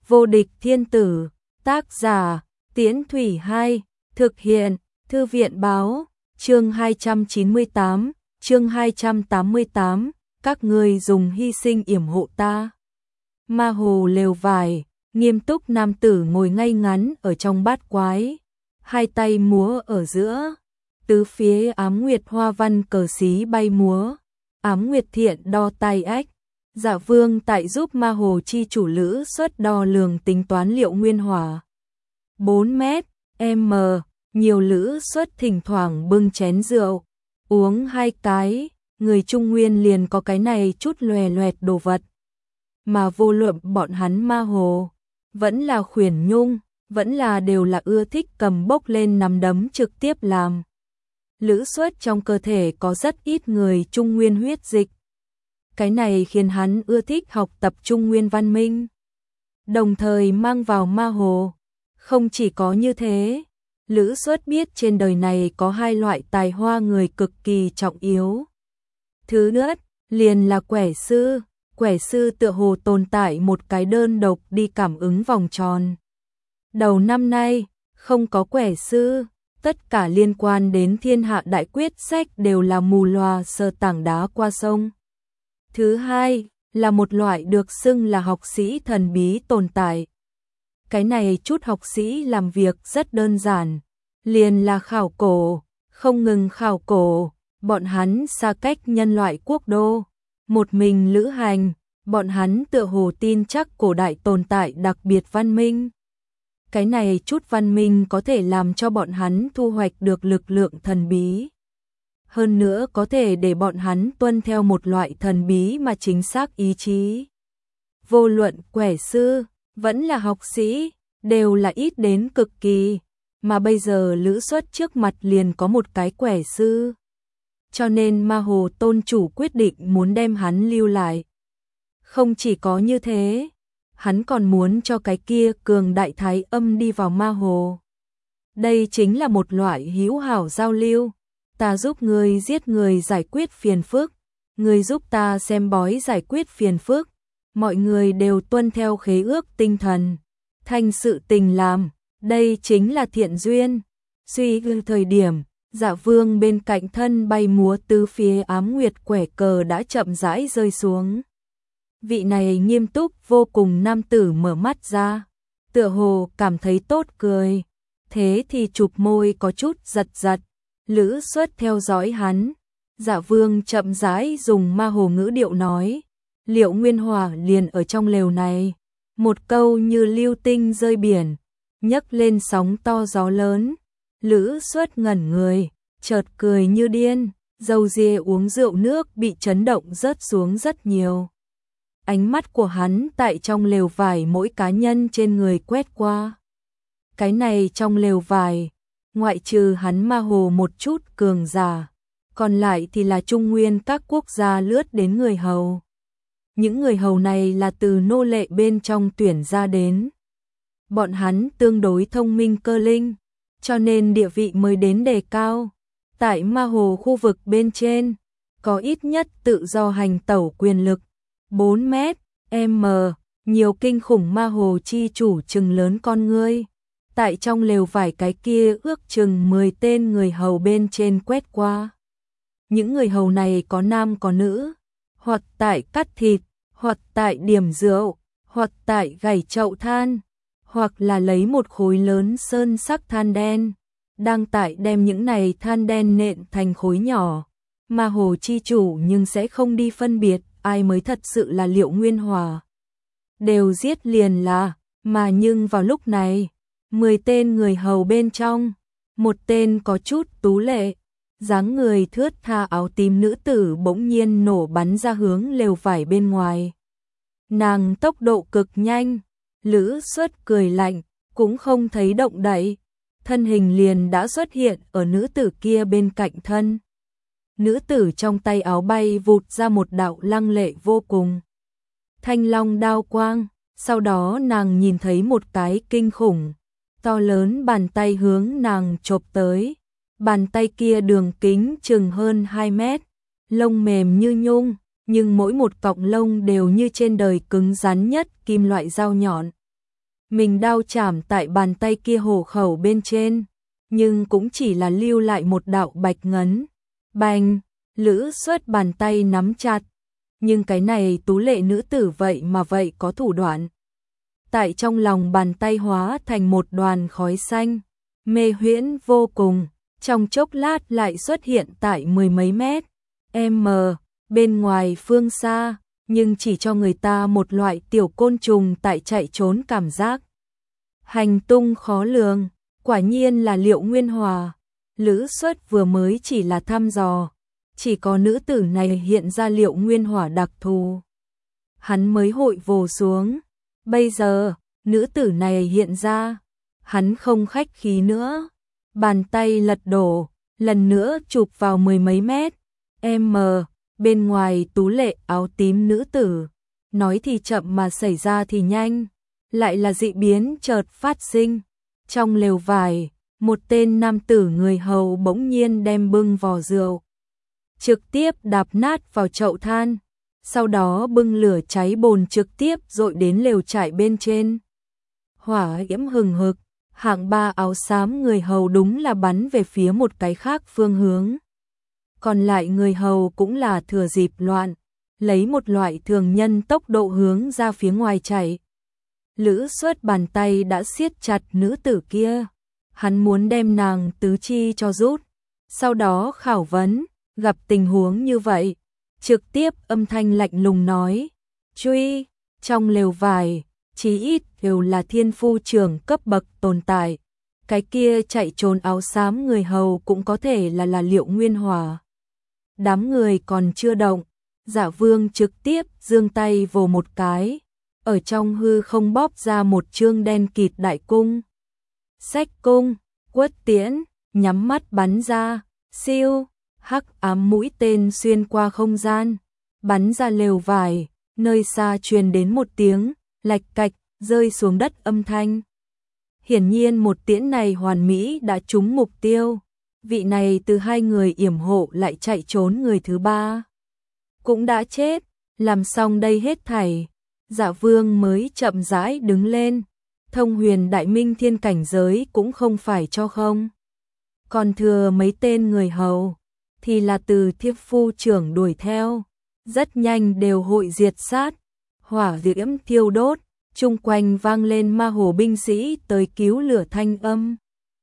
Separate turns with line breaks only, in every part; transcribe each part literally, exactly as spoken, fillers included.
Vô địch thiên tử, tác giả, Tiễn Thủy Hai, thực hiện, Thư viện báo, chương hai trăm chín mươi tám, chương hai trăm tám mươi tám, các ngươi dùng hy sinh yểm hộ ta. Ma hồ lều vải, nghiêm túc nam tử ngồi ngay ngắn ở trong bát quái, hai tay múa ở giữa, tứ phía ám nguyệt hoa văn cờ xí bay múa, ám nguyệt thiện đo tay ách. Dạ Vương tại giúp ma hồ chi chủ Lữ Xuất đo lường tính toán liệu nguyên hỏa. bốn mét, m, nhiều Lữ Xuất thỉnh thoảng bưng chén rượu, uống hai cái, người Trung Nguyên liền có cái này chút lòe loẹt đồ vật. Mà vô luận bọn hắn ma hồ, vẫn là khuyển nhung, vẫn là đều là ưa thích cầm bốc lên nắm đấm trực tiếp làm. Lữ Xuất trong cơ thể có rất ít người Trung Nguyên huyết dịch. Cái này khiến hắn ưa thích học tập Trung Nguyên văn minh, đồng thời mang vào ma hồ. Không chỉ có như thế, Lữ Xuất biết trên đời này có hai loại tài hoa người cực kỳ trọng yếu. Thứ nhất, liền là quẻ sư, quẻ sư tựa hồ tồn tại một cái đơn độc đi cảm ứng vòng tròn. Đầu năm nay, không có quẻ sư, tất cả liên quan đến thiên hạ đại quyết sách đều là mù loà sờ tảng đá qua sông. Thứ hai, là một loại được xưng là học sĩ thần bí tồn tại. Cái này chút học sĩ làm việc rất đơn giản, liền là khảo cổ, không ngừng khảo cổ, bọn hắn xa cách nhân loại quốc đô, một mình lữ hành, bọn hắn tựa hồ tin chắc cổ đại tồn tại đặc biệt văn minh. Cái này chút văn minh có thể làm cho bọn hắn thu hoạch được lực lượng thần bí. Hơn nữa có thể để bọn hắn tuân theo một loại thần bí mà chính xác ý chí. Vô luận quẻ sư, vẫn là học sĩ, đều là ít đến cực kỳ, mà bây giờ Lữ Xuất trước mặt liền có một cái quẻ sư. Cho nên ma hồ tôn chủ quyết định muốn đem hắn lưu lại. Không chỉ có như thế, hắn còn muốn cho cái kia cường đại thái âm đi vào ma hồ. Đây chính là một loại hữu hảo giao lưu. Ta giúp ngươi giết người giải quyết phiền phức, ngươi giúp ta xem bói giải quyết phiền phức, mọi người đều tuân theo khế ước tinh thần, thành sự tình làm, đây chính là thiện duyên. Suy gương thời điểm, Dạ Vương bên cạnh thân bay múa tứ phía ám nguyệt quẻ cờ đã chậm rãi rơi xuống. Vị này nghiêm túc vô cùng nam tử mở mắt ra, tựa hồ cảm thấy tốt cười, thế thì chụp môi có chút giật giật. Lữ Xuất theo dõi hắn, Dạ Vương chậm rãi dùng ma hồ ngữ điệu nói, liệu nguyên hỏa liền ở trong lều này. Một câu như lưu tinh rơi biển, nhấc lên sóng to gió lớn. Lữ Xuất ngẩn người, chợt cười như điên, dầu dìa uống rượu nước bị chấn động rớt xuống rất nhiều. Ánh mắt của hắn tại trong lều vải mỗi cá nhân trên người quét qua. Cái này trong lều vải, ngoại trừ hắn ma hồ một chút cường giả, còn lại thì là Trung Nguyên các quốc gia lướt đến người hầu. Những người hầu này là từ nô lệ bên trong tuyển ra đến. Bọn hắn tương đối thông minh cơ linh, cho nên địa vị mới đến đề cao. Tại ma hồ khu vực bên trên, có ít nhất tự do hành tẩu quyền lực. bốn mét, m, nhiều kinh khủng ma hồ chi chủ trừng lớn con ngươi. Tại trong lều vải cái kia ước chừng mười tên người hầu bên trên quét qua. Những người hầu này có nam có nữ, hoặc tại cắt thịt, hoặc tại điểm rượu, hoặc tại gảy chậu than, hoặc là lấy một khối lớn sơn sắc than đen, đang tại đem những này than đen nện thành khối nhỏ. Ma hồ chi chủ nhưng sẽ không đi phân biệt ai mới thật sự là liệu nguyên hỏa. Đều giết liền là, mà nhưng vào lúc này, mười tên người hầu bên trong, một tên có chút tú lệ, dáng người thướt tha áo tím nữ tử bỗng nhiên nổ bắn ra hướng lều vải bên ngoài. Nàng tốc độ cực nhanh, Lữ Xuất cười lạnh, cũng không thấy động đậy, thân hình liền đã xuất hiện ở nữ tử kia bên cạnh thân. Nữ tử trong tay áo bay vụt ra một đạo lăng lệ vô cùng thanh long đao quang, sau đó nàng nhìn thấy một cái kinh khủng to lớn bàn tay hướng nàng chộp tới. Bàn tay kia đường kính chừng hơn hai mét, lông mềm như nhung, nhưng mỗi một cọng lông đều như trên đời cứng rắn nhất kim loại dao nhọn. mình đao chảm tại bàn tay kia hổ khẩu bên trên, nhưng cũng chỉ là lưu lại một đạo bạch ngấn. Bành, Lữ Xuất bàn tay nắm chặt, nhưng cái này tú lệ nữ tử vậy mà vậy có thủ đoạn. Tại trong lòng bàn tay hóa thành một đoàn khói xanh, mê huyễn vô cùng, trong chốc lát lại xuất hiện tại mười mấy mét m bên ngoài phương xa, nhưng chỉ cho người ta một loại tiểu côn trùng tại chạy trốn cảm giác. Hành tung khó lường, quả nhiên là Liệu Nguyên Hòa. Lữ Xuất vừa mới chỉ là thăm dò, chỉ có nữ tử này hiện ra Liệu Nguyên Hỏa đặc thù, hắn mới hội vồ xuống. Bây giờ, nữ tử này hiện ra, hắn không khách khí nữa, bàn tay lật đổ, lần nữa chụp vào mười mấy mét m bên ngoài tú lệ áo tím nữ tử. Nói thì chậm mà xảy ra thì nhanh, lại là dị biến chợt phát sinh. Trong lều vải, một tên nam tử người hầu bỗng nhiên đem bưng vò rượu trực tiếp đạp nát vào chậu than, sau đó bưng lửa cháy bồn trực tiếp dội đến lều trại bên trên. Hỏa diễm hừng hực, hạng ba áo xám người hầu đúng là bắn về phía một cái khác phương hướng. Còn lại người hầu cũng là thừa dịp loạn, lấy một loại thường nhân tốc độ hướng ra phía ngoài chạy. Lữ Xuất bàn tay đã siết chặt nữ tử kia, hắn muốn đem nàng tứ chi cho rút, sau đó khảo vấn. Gặp tình huống như vậy, trực tiếp âm thanh lạnh lùng nói, truy, trong lều vải, chí ít đều là thiên phu trưởng cấp bậc tồn tại. Cái kia chạy trốn áo xám người hầu cũng có thể là là Liệu Nguyên Hòa. Đám người còn chưa động, Dạ Vương trực tiếp giương tay vồ một cái, ở trong hư không bóp ra một chương đen kịt đại cung. Xách cung, quất tiễn, nhắm mắt bắn ra, siêu. Hắc ám mũi tên xuyên qua không gian, bắn ra lều vải, nơi xa truyền đến một tiếng lạch cạch rơi xuống đất âm thanh. Hiển nhiên một tiễn này hoàn mỹ đã trúng mục tiêu. Vị này từ hai người yểm hộ lại chạy trốn người thứ ba cũng đã chết. Làm xong đây hết thảy, Dạ Vương mới chậm rãi đứng lên. Thông huyền đại minh thiên cảnh giới cũng không phải cho không, còn thừa mấy tên người hầu thì là từ thiếp phu trưởng đuổi theo, rất nhanh đều hội diệt sát. Hỏa diễm thiêu đốt, chung quanh vang lên ma hồ binh sĩ tới cứu lửa thanh âm.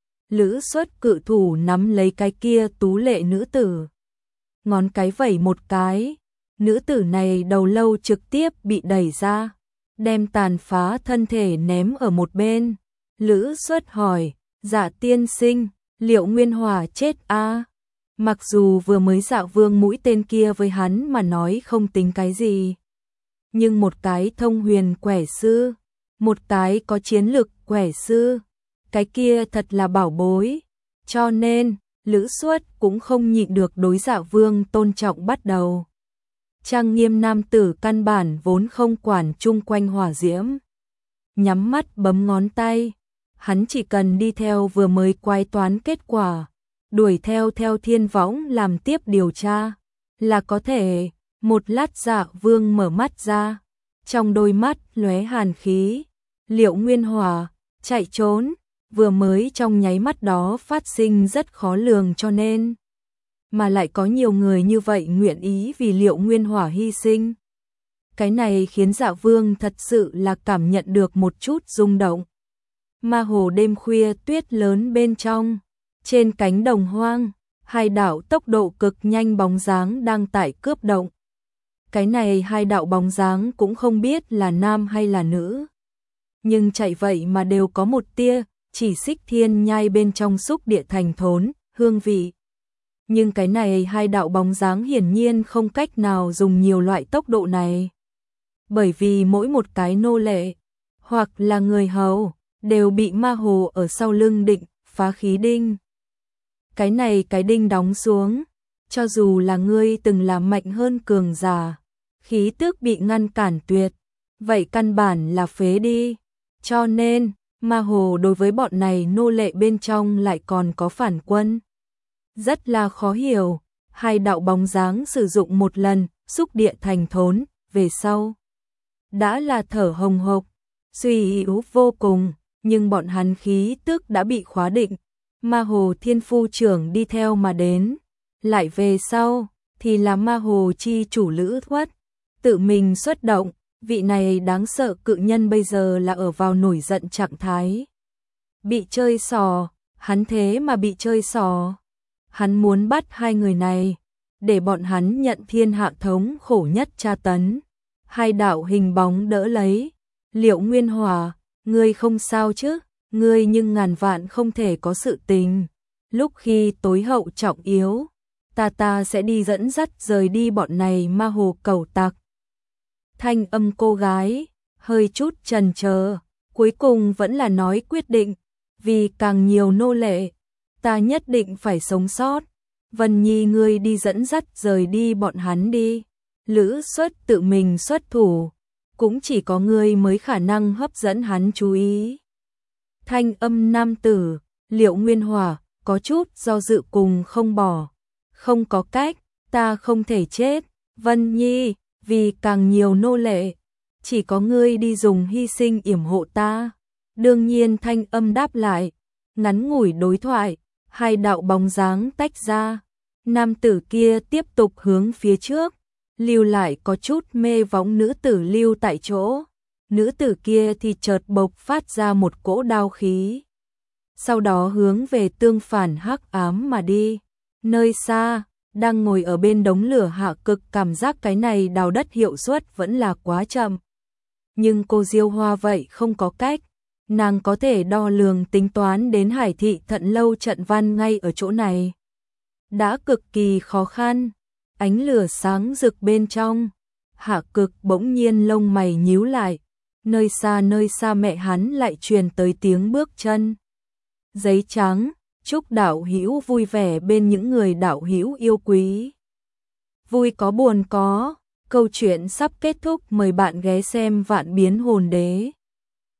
Lữ Xuất cự thủ nắm lấy cái kia tú lệ nữ tử, ngón cái vẩy một cái, nữ tử này đầu lâu trực tiếp bị đẩy ra, đem tàn phá thân thể ném ở một bên. Lữ Xuất hỏi, Dạ tiên sinh, Liệu Nguyên Hòa chết a? À? Mặc dù vừa mới Dạ Vương mũi tên kia với hắn mà nói không tính cái gì, nhưng một cái thông huyền quẻ sư, một cái có chiến lực quẻ sư, cái kia thật là bảo bối. Cho nên, Lữ Xuất cũng không nhịn được đối Dạ Vương tôn trọng bắt đầu. Trang nghiêm nam tử căn bản vốn không quản chung quanh hỏa diễm, nhắm mắt bấm ngón tay, hắn chỉ cần đi theo vừa mới quái toán kết quả, đuổi theo theo thiên võng làm tiếp điều tra là có thể. Một lát Dạ Vương mở mắt ra, trong đôi mắt lóe hàn khí. Liệu Nguyên Hòa chạy trốn, vừa mới trong nháy mắt đó phát sinh rất khó lường, cho nên mà lại có nhiều người như vậy nguyện ý vì Liệu Nguyên Hòa hy sinh. Cái này khiến Dạ Vương thật sự là cảm nhận được một chút rung động. Ma hồ đêm khuya tuyết lớn bên trong, trên cánh đồng hoang, hai đạo tốc độ cực nhanh bóng dáng đang tại cướp động. Cái này hai đạo bóng dáng cũng không biết là nam hay là nữ, nhưng chạy vậy mà đều có một tia chỉ xích thiên nhai bên trong xúc địa thành thốn hương vị. Nhưng cái này hai đạo bóng dáng hiển nhiên không cách nào dùng nhiều loại tốc độ này, bởi vì mỗi một cái nô lệ hoặc là người hầu đều bị ma hồ ở sau lưng định phá khí đinh. Cái này cái đinh đóng xuống, cho dù là ngươi từng là mạnh hơn cường giả, khí tức bị ngăn cản tuyệt, vậy căn bản là phế đi. Cho nên, ma hồ đối với bọn này nô lệ bên trong lại còn có phản quân. Rất là khó hiểu, hai đạo bóng dáng sử dụng một lần, xúc địa thành thốn, về sau đã là thở hồng hộc. suy yếu vô cùng, nhưng bọn hắn khí tức đã bị khóa định. Ma Hồ Thiên Phu trưởng đi theo mà đến, lại về sau thì là Ma Hồ chi chủ Lữ Thuất, tự mình xuất động, vị này đáng sợ cự nhân bây giờ là ở vào nổi giận trạng thái. Bị chơi xò, hắn thế mà bị chơi xò. Hắn muốn bắt hai người này, để bọn hắn nhận thiên hạ thống khổ nhất tra tấn. Hai đạo hình bóng đỡ lấy. Liệu Nguyên Hòa, ngươi không sao chứ? Ngươi nhưng ngàn vạn không thể có sự tình. Lúc khi tối hậu trọng yếu, ta ta sẽ đi dẫn dắt rời đi bọn này ma hồ cẩu tặc. Thanh âm cô gái, hơi chút chần chờ, cuối cùng vẫn là nói quyết định, vì càng nhiều nô lệ, ta nhất định phải sống sót. Vân Nhi ngươi đi dẫn dắt rời đi bọn hắn đi. Lữ Xuất tự mình xuất thủ, cũng chỉ có ngươi mới khả năng hấp dẫn hắn chú ý. Thanh âm nam tử, Liệu Nguyên Hòa, có chút do dự cùng không bỏ. Không có cách, ta không thể chết. Vân Nhi, vì càng nhiều nô lệ, chỉ có ngươi đi dùng hy sinh yểm hộ ta. Đương nhiên thanh âm đáp lại, ngắn ngủi đối thoại, hai đạo bóng dáng tách ra. Nam tử kia tiếp tục hướng phía trước, lưu lại có chút mê võng nữ tử lưu tại chỗ. Nữ tử kia thì chợt bộc phát ra một cỗ đao khí. Sau đó hướng về tương phản hắc ám mà đi. Nơi xa, đang ngồi ở bên đống lửa Hạ Cực cảm giác cái này đào đất hiệu suất vẫn là quá chậm. Nhưng cô Diêu Hoa vậy không có cách. Nàng có thể đo lường tính toán đến Hải Thị Thận Lâu trận văn ngay ở chỗ này. Đã cực kỳ khó khăn. Ánh lửa sáng rực bên trong. Hạ Cực bỗng nhiên lông mày nhíu lại. Nơi xa nơi xa mẹ hắn lại truyền tới tiếng bước chân. Giấy trắng, chúc đạo hữu vui vẻ bên những người đạo hữu yêu quý. Vui có buồn có, câu chuyện sắp kết thúc, mời bạn ghé xem Vạn Biến Hồn Đế.